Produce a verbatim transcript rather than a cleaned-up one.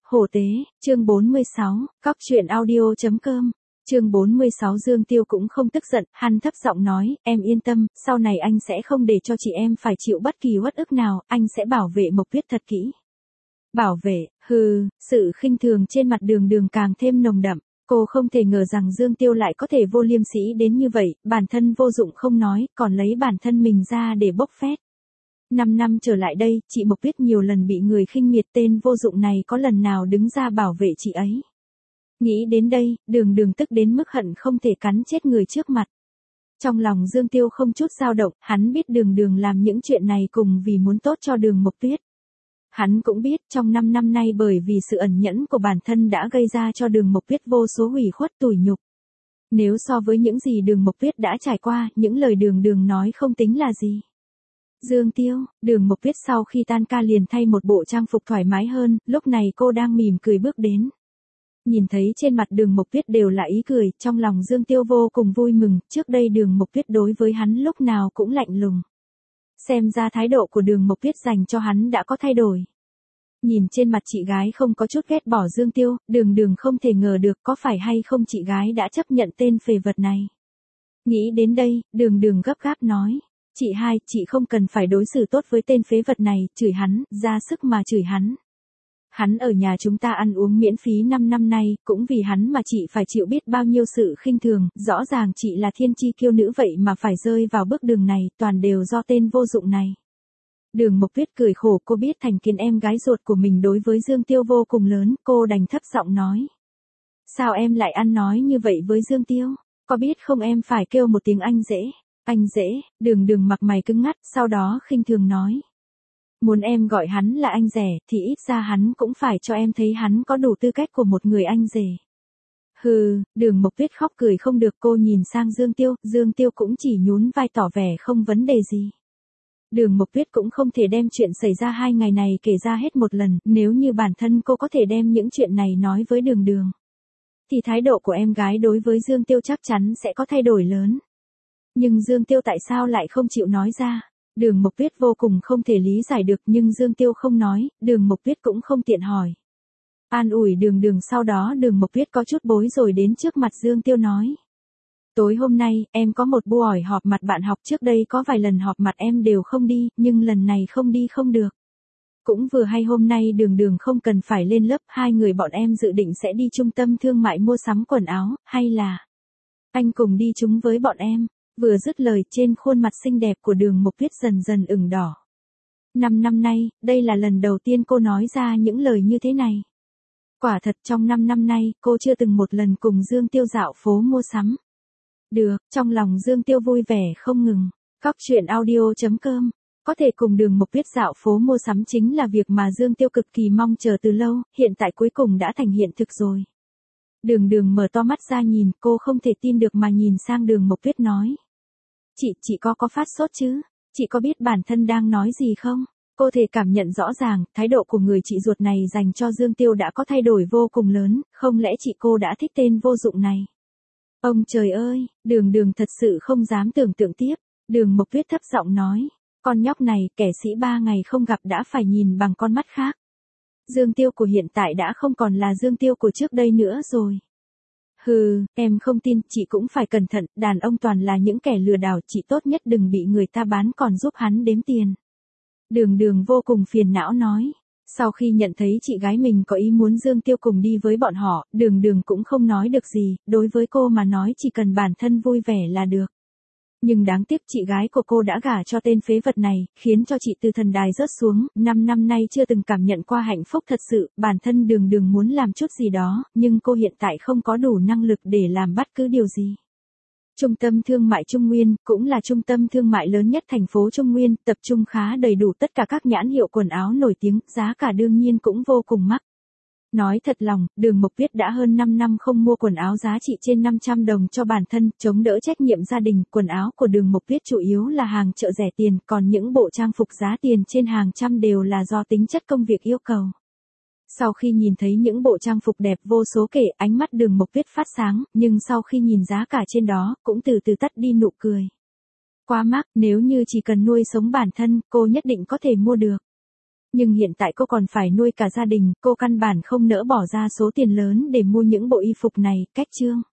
Hổ tế, chương bốn mươi sáu, cóc truyện audio chấm com. Chương bốn mươi sáu Dương Tiêu cũng không tức giận, hắn thấp giọng nói, em yên tâm, sau này anh sẽ không để cho chị em phải chịu bất kỳ uất ức nào, anh sẽ bảo vệ Mộc Tuyết thật kỹ. Bảo vệ, hừ, sự khinh thường trên mặt Đường Đường càng thêm nồng đậm. Cô không thể ngờ rằng Dương Tiêu lại có thể vô liêm sỉ đến như vậy, bản thân vô dụng không nói, còn lấy bản thân mình ra để bốc phét. Năm năm trở lại đây, chị Mộc Tuyết nhiều lần bị người khinh miệt, tên vô dụng này có lần nào đứng ra bảo vệ chị ấy. Nghĩ đến đây, Đường Đường tức đến mức hận không thể cắn chết người trước mặt. Trong lòng Dương Tiêu không chút dao động, hắn biết Đường Đường làm những chuyện này cùng vì muốn tốt cho Đường Mộc Tuyết. Hắn cũng biết trong năm năm nay bởi vì sự ẩn nhẫn của bản thân đã gây ra cho Đường Mộc Tuyết vô số hủy khuất tủi nhục. Nếu so với những gì Đường Mộc Tuyết đã trải qua, những lời Đường Đường nói không tính là gì. Dương Tiêu, Đường Mộc Tuyết sau khi tan ca liền thay một bộ trang phục thoải mái hơn, lúc này cô đang mỉm cười bước đến. Nhìn thấy trên mặt Đường Mộc Tuyết đều là ý cười, trong lòng Dương Tiêu vô cùng vui mừng, trước đây Đường Mộc Tuyết đối với hắn lúc nào cũng lạnh lùng. Xem ra thái độ của Đường Mộc Tuyết dành cho hắn đã có thay đổi. Nhìn trên mặt chị gái không có chút ghét bỏ Dương Tiêu, Đường Đường không thể ngờ được có phải hay không chị gái đã chấp nhận tên phế vật này. Nghĩ đến đây, Đường Đường gấp gáp nói. Chị hai, chị không cần phải đối xử tốt với tên phế vật này, chửi hắn, ra sức mà chửi hắn. Hắn ở nhà chúng ta ăn uống miễn phí năm năm nay, cũng vì hắn mà chị phải chịu biết bao nhiêu sự khinh thường, rõ ràng chị là thiên chi kiêu nữ vậy mà phải rơi vào bước đường này, toàn đều do tên vô dụng này. Đường Mộc Tuyết cười khổ, cô biết thành kiến em gái ruột của mình đối với Dương Tiêu vô cùng lớn, cô đành thấp giọng nói. Sao em lại ăn nói như vậy với Dương Tiêu, có biết không em phải kêu một tiếng anh dễ. Anh dễ, Đường Đường mặt mày cứng ngắt, sau đó khinh thường nói. Muốn em gọi hắn là anh rể, thì ít ra hắn cũng phải cho em thấy hắn có đủ tư cách của một người anh rể. Hừ, Đường Mộc Tuyết khóc cười không được, cô nhìn sang Dương Tiêu, Dương Tiêu cũng chỉ nhún vai tỏ vẻ không vấn đề gì. Đường Mộc Tuyết cũng không thể đem chuyện xảy ra hai ngày này kể ra hết một lần, nếu như bản thân cô có thể đem những chuyện này nói với Đường Đường. Thì thái độ của em gái đối với Dương Tiêu chắc chắn sẽ có thay đổi lớn. Nhưng Dương Tiêu tại sao lại không chịu nói ra? Đường Mộc Tuyết vô cùng không thể lý giải được, nhưng Dương Tiêu không nói, Đường Mộc Tuyết cũng không tiện hỏi. An ủi Đường Đường, sau đó Đường Mộc Tuyết có chút bối rồi đến trước mặt Dương Tiêu nói. Tối hôm nay, em có một buổi họp mặt bạn học, trước đây có vài lần họp mặt em đều không đi, nhưng lần này không đi không được. Cũng vừa hay hôm nay Đường Đường không cần phải lên lớp, hai người bọn em dự định sẽ đi trung tâm thương mại mua sắm quần áo, hay là anh cùng đi chung với bọn em. Vừa dứt lời, trên khuôn mặt xinh đẹp của Đường Mộc Tuyết dần dần ửng đỏ. Năm năm nay, đây là lần đầu tiên cô nói ra những lời như thế này. Quả thật trong năm năm nay, cô chưa từng một lần cùng Dương Tiêu dạo phố mua sắm. Được, trong lòng Dương Tiêu vui vẻ không ngừng. Cóc truyện audio chấm com. Có thể cùng Đường Mộc Tuyết dạo phố mua sắm chính là việc mà Dương Tiêu cực kỳ mong chờ từ lâu, hiện tại cuối cùng đã thành hiện thực rồi. Đường Đường mở to mắt ra nhìn, cô không thể tin được mà nhìn sang Đường Mộc Tuyết nói. Chị, chị có có phát sốt chứ? Chị có biết bản thân đang nói gì không? Cô thể cảm nhận rõ ràng, thái độ của người chị ruột này dành cho Dương Tiêu đã có thay đổi vô cùng lớn, không lẽ chị cô đã thích tên vô dụng này? Ông trời ơi, Đường Đường thật sự không dám tưởng tượng tiếp. Đường Mộc Tuyết thấp giọng nói, con nhóc này, kẻ sĩ ba ngày không gặp đã phải nhìn bằng con mắt khác. Dương Tiêu của hiện tại đã không còn là Dương Tiêu của trước đây nữa rồi. Hừ, em không tin, chị cũng phải cẩn thận, đàn ông toàn là những kẻ lừa đảo, chị tốt nhất đừng bị người ta bán còn giúp hắn đếm tiền. Đường Đường vô cùng phiền não nói. Sau khi nhận thấy chị gái mình có ý muốn Dương Tiêu cùng đi với bọn họ, Đường Đường cũng không nói được gì, đối với cô mà nói chỉ cần bản thân vui vẻ là được. Nhưng đáng tiếc chị gái của cô đã gả cho tên phế vật này, khiến cho chị từ thần đài rớt xuống, năm năm nay chưa từng cảm nhận qua hạnh phúc thật sự, bản thân Đường Đường muốn làm chút gì đó, nhưng cô hiện tại không có đủ năng lực để làm bất cứ điều gì. Trung tâm thương mại Trung Nguyên, cũng là trung tâm thương mại lớn nhất thành phố Trung Nguyên, tập trung khá đầy đủ tất cả các nhãn hiệu quần áo nổi tiếng, giá cả đương nhiên cũng vô cùng mắc. Nói thật lòng, Đường Mộc Tuyết đã hơn năm năm không mua quần áo giá trị trên năm trăm đồng cho bản thân, chống đỡ trách nhiệm gia đình, quần áo của Đường Mộc Tuyết chủ yếu là hàng chợ rẻ tiền, còn những bộ trang phục giá tiền trên hàng trăm đều là do tính chất công việc yêu cầu. Sau khi nhìn thấy những bộ trang phục đẹp vô số kể, ánh mắt Đường Mộc Tuyết phát sáng, nhưng sau khi nhìn giá cả trên đó, cũng từ từ tắt đi nụ cười. Quá mắc, nếu như chỉ cần nuôi sống bản thân, cô nhất định có thể mua được. Nhưng hiện tại cô còn phải nuôi cả gia đình, cô căn bản không nỡ bỏ ra số tiền lớn để mua những bộ y phục này, cách chương.